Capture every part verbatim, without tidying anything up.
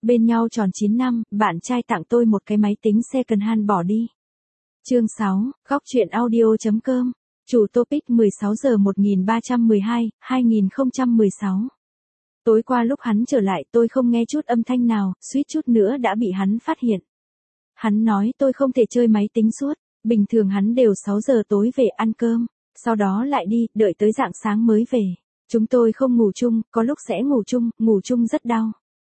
Bên nhau tròn chín năm, bạn trai tặng tôi một cái máy tính second hand bỏ đi. Chương sáu, góc truyện audio.com. Chủ topic mười sáu giờ một nghìn ba trăm mười hai, hai nghìn không trăm mười sáu. Tối qua lúc hắn trở lại tôi không nghe chút âm thanh nào, suýt chút nữa đã bị hắn phát hiện. Hắn nói tôi không thể chơi máy tính suốt, bình thường hắn đều sáu giờ tối về ăn cơm, sau đó lại đi, đợi tới rạng sáng mới về. Chúng tôi không ngủ chung, có lúc sẽ ngủ chung, ngủ chung rất đau.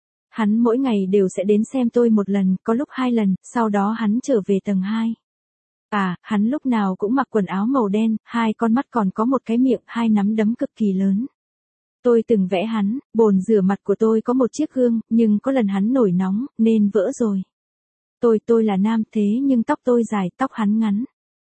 Hắn mỗi ngày đều sẽ đến xem tôi một lần, có lúc hai lần, sau đó hắn trở về tầng hai. À, hắn lúc nào cũng mặc quần áo màu đen, hai con mắt còn có một cái miệng, hai nắm đấm cực kỳ lớn. Tôi từng vẽ hắn, bồn rửa mặt của tôi có một chiếc gương, nhưng có lần hắn nổi nóng, nên vỡ rồi. Tôi, tôi là nam thế nhưng tóc tôi dài, tóc hắn ngắn.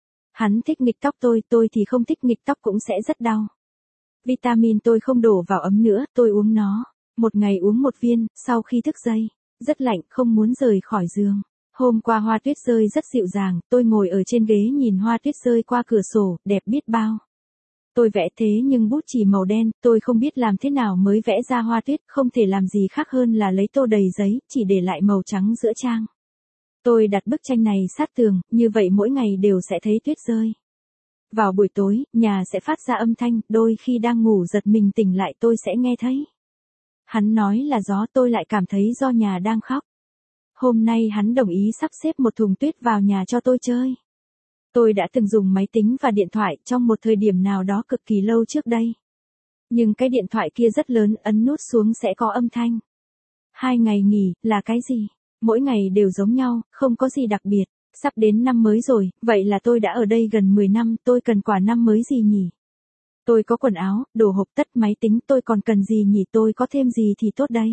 Hắn thích nghịch tóc tôi, tôi thì không thích nghịch tóc cũng sẽ rất đau. Vitamin tôi không đổ vào ấm nữa, tôi uống nó. Một ngày uống một viên, sau khi thức dậy, rất lạnh, không muốn rời khỏi giường. Hôm qua hoa tuyết rơi rất dịu dàng, tôi ngồi ở trên ghế nhìn hoa tuyết rơi qua cửa sổ, đẹp biết bao. Tôi vẽ thế nhưng bút chì màu đen, tôi không biết làm thế nào mới vẽ ra hoa tuyết, không thể làm gì khác hơn là lấy tô đầy giấy, chỉ để lại màu trắng giữa trang. Tôi đặt bức tranh này sát tường, như vậy mỗi ngày đều sẽ thấy tuyết rơi. Vào buổi tối, nhà sẽ phát ra âm thanh, đôi khi đang ngủ giật mình tỉnh lại tôi sẽ nghe thấy. Hắn nói là gió, tôi lại cảm thấy do nhà đang khóc. Hôm nay hắn đồng ý sắp xếp một thùng tuyết vào nhà cho tôi chơi. Tôi đã từng dùng máy tính và điện thoại trong một thời điểm nào đó cực kỳ lâu trước đây. Nhưng cái điện thoại kia rất lớn, ấn nút xuống sẽ có âm thanh. Hai ngày nghỉ, là cái gì? Mỗi ngày đều giống nhau, không có gì đặc biệt. Sắp đến năm mới rồi, vậy là tôi đã ở đây gần mười năm, tôi cần quả năm mới gì nhỉ? Tôi có quần áo, đồ hộp tất, máy tính, tôi còn cần gì nhỉ, tôi có thêm gì thì tốt đây.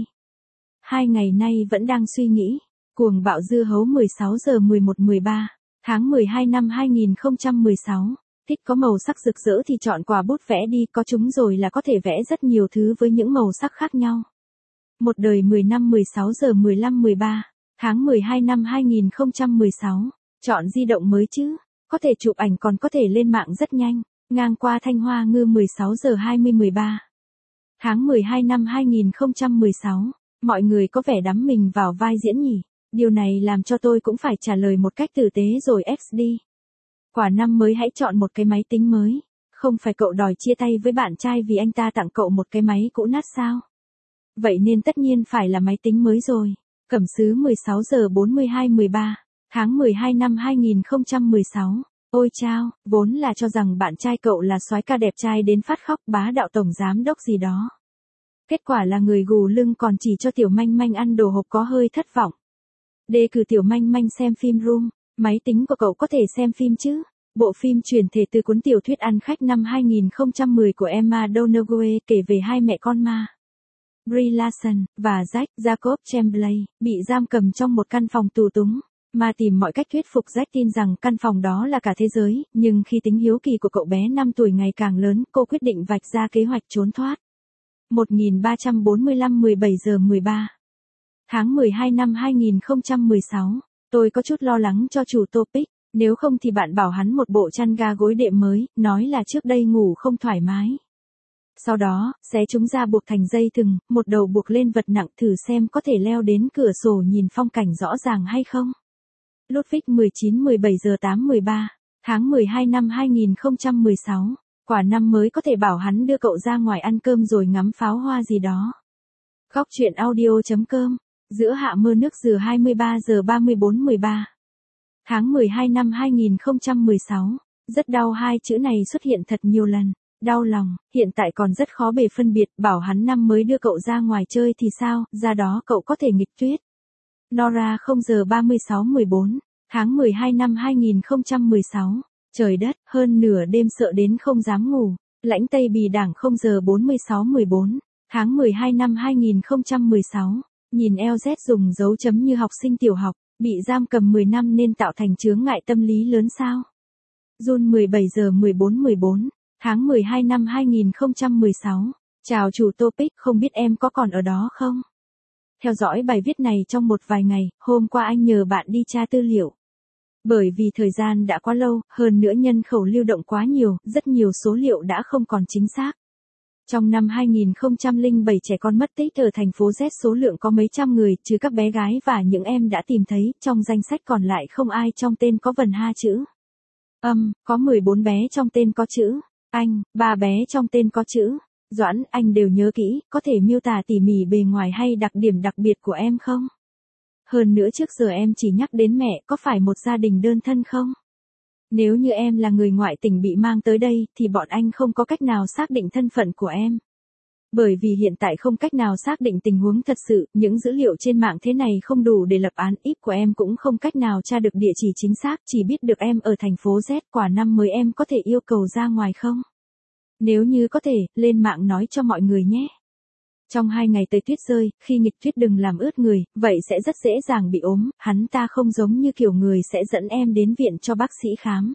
Hai ngày nay vẫn đang suy nghĩ. Cuồng bạo dưa hấu mười sáu giờ mười một mười ba, tháng mười hai năm hai nghìn không trăm mười sáu. Thích có màu sắc rực rỡ thì chọn quả bút vẽ đi, có chúng rồi là có thể vẽ rất nhiều thứ với những màu sắc khác nhau. Một đời mười năm mười sáu giờ mười lăm mười ba, tháng mười hai năm hai nghìn không trăm mười sáu. Chọn di động mới chứ, có thể chụp ảnh còn có thể lên mạng rất nhanh. Ngang qua Thanh Hoa Ngư mười sáu giờ hai mươi mười ba. Tháng mười hai năm hai nghìn không trăm mười sáu. Mọi người có vẻ đắm mình vào vai diễn nhỉ. Điều này làm cho tôi cũng phải trả lời một cách tử tế rồi ép đi. Quả năm mới hãy chọn một cái máy tính mới. Không phải cậu đòi chia tay với bạn trai vì anh ta tặng cậu một cái máy cũ nát sao? Vậy nên tất nhiên phải là máy tính mới rồi. Cẩm Sứ mười sáu giờ bốn mươi hai mười ba. Tháng mười hai năm hai nghìn không trăm mười sáu. Ôi chao, vốn là cho rằng bạn trai cậu là soái ca đẹp trai đến phát khóc, bá đạo tổng giám đốc gì đó. Kết quả là người gù lưng còn chỉ cho tiểu manh manh ăn đồ hộp, có hơi thất vọng. Đề cử tiểu manh manh xem phim Room, máy tính của cậu có thể xem phim chứ? Bộ phim chuyển thể từ cuốn tiểu thuyết Ăn khách năm hai nghìn không trăm mười của Emma Donoghue, kể về hai mẹ con ma, Brie Larson và Jack Jacob Tremblay, bị giam cầm trong một căn phòng tù túng. Ma tìm mọi cách thuyết phục Jack tin rằng căn phòng đó là cả thế giới, nhưng khi tính hiếu kỳ của cậu bé năm tuổi ngày càng lớn, cô quyết định vạch ra kế hoạch trốn thoát. một nghìn ba trăm bốn mươi lăm mười bảy giờ mười ba. Tháng mười hai năm hai nghìn không trăm mười sáu. Tôi có chút lo lắng cho chủ topic, nếu không thì bạn bảo hắn một bộ chăn ga gối đệm mới, nói là trước đây ngủ không thoải mái. Sau đó, xé chúng ra buộc thành dây thừng, một đầu buộc lên vật nặng thử xem có thể leo đến cửa sổ nhìn phong cảnh rõ ràng hay không. Ludwig mười chín mười bảy giờ tám mười ba, tháng mười hai năm hai nghìn không trăm mười sáu, quả năm mới có thể bảo hắn đưa cậu ra ngoài ăn cơm rồi ngắm pháo hoa gì đó. Góc truyện audio.com, giữa hạ mưa nước dừa hai mươi ba giờ ba mươi bốn mười ba, tháng mười hai năm hai nghìn không trăm mười sáu, rất đau, hai chữ này xuất hiện thật nhiều lần, đau lòng, hiện tại còn rất khó bề phân biệt, bảo hắn năm mới đưa cậu ra ngoài chơi thì sao, ra đó cậu có thể nghịch tuyết. Nora không giờ ba mươi sáu mười bốn, tháng mười hai năm hai nghìn không trăm mười sáu, trời đất, hơn nửa đêm sợ đến không dám ngủ, lãnh Tây Bì Đảng không giờ bốn mươi sáu mười bốn, tháng mười hai năm hai nghìn không trăm mười sáu, nhìn eo Z dùng dấu chấm như học sinh tiểu học, bị giam cầm mười năm nên tạo thành chướng ngại tâm lý lớn sao. Jun mười bảy giờ mười bốn mười bốn, tháng mười hai năm hai nghìn không trăm mười sáu, chào chủ topic, không biết em có còn ở đó không? Theo dõi bài viết này trong một vài ngày, hôm qua anh nhờ bạn đi tra tư liệu. Bởi vì thời gian đã quá lâu, hơn nữa nhân khẩu lưu động quá nhiều, rất nhiều số liệu đã không còn chính xác. Trong năm hai nghìn không trăm lẻ bảy trẻ con mất tích ở thành phố Z số lượng có mấy trăm người, trừ các bé gái và những em đã tìm thấy, trong danh sách còn lại không ai trong tên có vần ha chữ âm, có mười bốn bé trong tên có chữ Anh, ba bé trong tên có chữ Doãn. Anh đều nhớ kỹ, có thể miêu tả tỉ mỉ bề ngoài hay đặc điểm đặc biệt của em không? Hơn nữa trước giờ em chỉ nhắc đến mẹ, có phải một gia đình đơn thân không? Nếu như em là người ngoại tỉnh bị mang tới đây, thì bọn anh không có cách nào xác định thân phận của em. Bởi vì hiện tại không cách nào xác định tình huống thật sự, những dữ liệu trên mạng thế này không đủ để lập án, ít của em cũng không cách nào tra được địa chỉ chính xác, chỉ biết được em ở thành phố Z. Quả năm mới em có thể yêu cầu ra ngoài không? Nếu như có thể, lên mạng nói cho mọi người nhé. Trong hai ngày tới tuyết rơi, khi nghịch tuyết đừng làm ướt người, vậy sẽ rất dễ dàng bị ốm, hắn ta không giống như kiểu người sẽ dẫn em đến viện cho bác sĩ khám.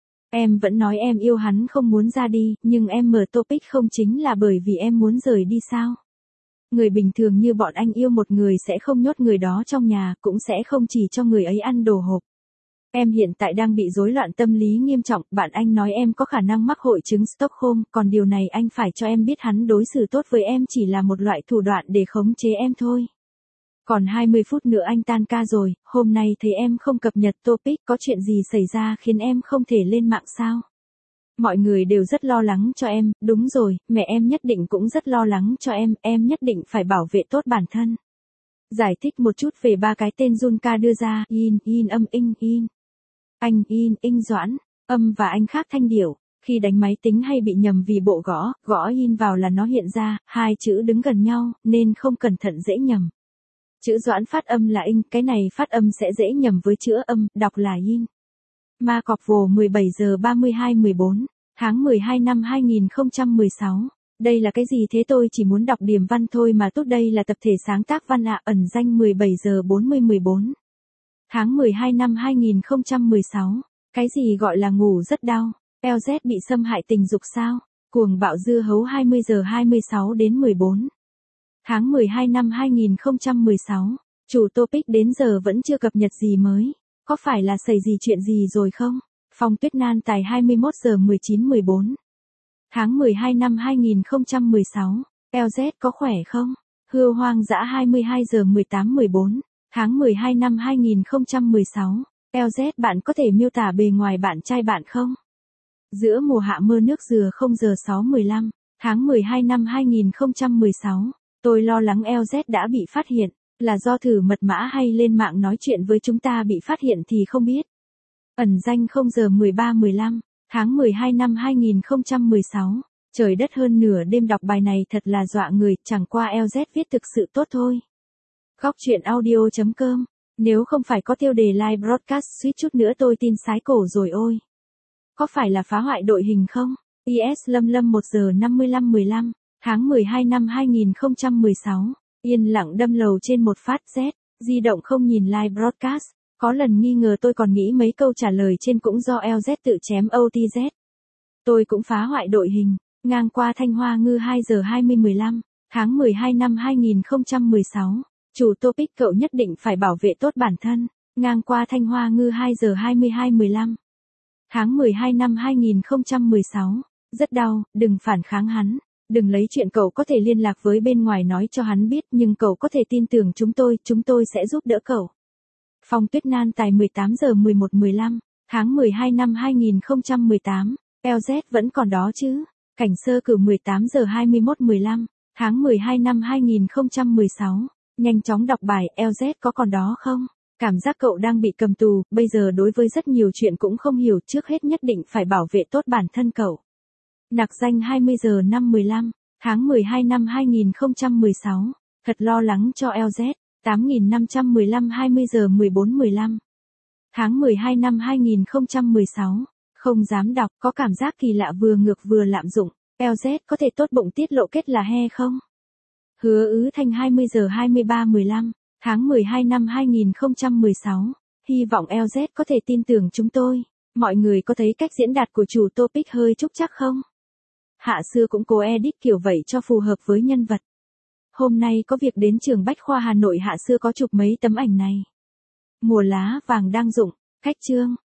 Em vẫn nói em yêu hắn không muốn ra đi, nhưng em mở topic không chính là bởi vì em muốn rời đi sao? Người bình thường như bọn anh yêu một người sẽ không nhốt người đó trong nhà, cũng sẽ không chỉ cho người ấy ăn đồ hộp. Em hiện tại đang bị rối loạn tâm lý nghiêm trọng, bạn anh nói em có khả năng mắc hội chứng Stockholm, còn điều này anh phải cho em biết hắn đối xử tốt với em chỉ là một loại thủ đoạn để khống chế em thôi. Còn hai mươi phút nữa anh tan ca rồi, hôm nay thấy em không cập nhật topic, có chuyện gì xảy ra khiến em không thể lên mạng sao? Mọi người đều rất lo lắng cho em, đúng rồi, mẹ em nhất định cũng rất lo lắng cho em, em nhất định phải bảo vệ tốt bản thân. Giải thích một chút về ba cái tên Junka đưa ra, in, in âm in, in. Anh, in, in Doãn, âm và anh khác thanh điệu. Khi đánh máy tính hay bị nhầm vì bộ gõ, gõ in vào là nó hiện ra, hai chữ đứng gần nhau, nên không cẩn thận dễ nhầm. Chữ Doãn phát âm là in, cái này phát âm sẽ dễ nhầm với chữ âm, đọc là in. Ma Cọc Vồ mười bảy giờ ba mươi hai mười bốn, tháng mười hai năm hai nghìn không trăm mười sáu. Đây là cái gì thế, tôi chỉ muốn đọc điểm văn thôi mà tốt, đây là tập thể sáng tác văn ạ. Ẩn danh mười bảy giờ bốn mươi mười bốn. Tháng mười hai năm hai nghìn không trăm mười sáu. Cái gì gọi là ngủ rất đau? eo dét bị xâm hại tình dục sao? Cuồng bạo dưa hấu hai mươi giờ hai mươi sáu đến mười bốn. Tháng mười hai năm hai nghìn không trăm mười sáu. Chủ topic đến giờ vẫn chưa cập nhật gì mới. Có phải là xảy gì chuyện gì rồi không? Phong Tuyết Nan tài hai mươi mốt giờ mười chín mười bốn. Tháng mười hai năm hai nghìn không trăm mười sáu. eo dét có khỏe không? Hươu Hoang Dã hai mươi hai giờ mười tám mười bốn. Tháng mười hai năm hai nghìn không trăm mười sáu. eo dét bạn có thể miêu tả bề ngoài bạn trai bạn không? Giữa mùa hạ mưa nước dừa không giờ sáu mười lăm. Tháng mười hai năm hai nghìn không trăm mười sáu. Tôi lo lắng eo dét đã bị phát hiện. Là do thử mật mã hay lên mạng nói chuyện với chúng ta bị phát hiện thì không biết. Ẩn danh không giờ mười ba mười lăm. Tháng mười hai năm hai nghìn không trăm mười sáu. Trời đất, hơn nửa đêm đọc bài này thật là dọa người, chẳng qua eo dét viết thực sự tốt thôi. Góc truyện audio chấm com. Nếu không phải có tiêu đề live broadcast suýt chút nữa tôi tin sái cổ rồi ôi. Có phải là phá hoại đội hình không? i ét Lâm Lâm một giờ năm mươi lăm mười lăm. Tháng mười hai năm hai nghìn không trăm mười sáu. Yên lặng đâm lầu trên một phát Z. Di động không nhìn live broadcast. Có lần nghi ngờ tôi còn nghĩ mấy câu trả lời trên cũng do eo dét tự chém ô tê zét. Tôi cũng phá hoại đội hình. Ngang qua Thanh Hoa Ngư hai giờ hai mươi mười lăm. Tháng mười hai năm hai nghìn không trăm mười sáu. Chủ topic cậu nhất định phải bảo vệ tốt bản thân. Ngang qua Thanh Hoa Ngư hai giờ hai mươi hai mười lăm. Tháng mười hai năm hai nghìn không trăm mười sáu. Rất đau, đừng phản kháng hắn. Đừng lấy chuyện cậu có thể liên lạc với bên ngoài nói cho hắn biết, nhưng cậu có thể tin tưởng chúng tôi, chúng tôi sẽ giúp đỡ cậu. Phong Tuyết Nan tài mười tám giờ mười một mười lăm. Tháng mười hai năm hai nghìn không trăm mười tám. eo dét vẫn còn đó chứ? Cảnh sơ cử mười tám giờ hai mươi mốt mười lăm. Tháng mười hai năm hai nghìn không trăm mười sáu. Nhanh chóng đọc bài, eo dét có còn đó không? Cảm giác cậu đang bị cầm tù, bây giờ đối với rất nhiều chuyện cũng không hiểu, trước hết nhất định phải bảo vệ tốt bản thân cậu. Nặc danh hai mươi giờ năm mười lăm. Tháng mười hai năm hai nghìn không trăm mười sáu. Thật lo lắng cho eo dét. tám nghìn năm trăm mười lăm hai mươi giờ mười bốn mười lăm. Tháng mười hai năm hai nghìn không trăm mười sáu. Không dám đọc, có cảm giác kỳ lạ vừa ngược vừa lạm dụng. eo dét có thể tốt bụng tiết lộ kết là he không? Hứa Ứ Thanh hai mươi giờ hai mươi ba mười lăm. Tháng mười hai năm hai nghìn không trăm mười sáu. Hy vọng eo dét có thể tin tưởng chúng tôi. Mọi người có thấy cách diễn đạt của chủ topic hơi trúc trắc không? Hạ Xưa cũng cố edit kiểu vậy cho phù hợp với nhân vật. Hôm nay có việc đến trường Bách Khoa Hà Nội, Hạ Xưa có chụp mấy tấm ảnh này. Mùa lá vàng đang rụng, cách chương.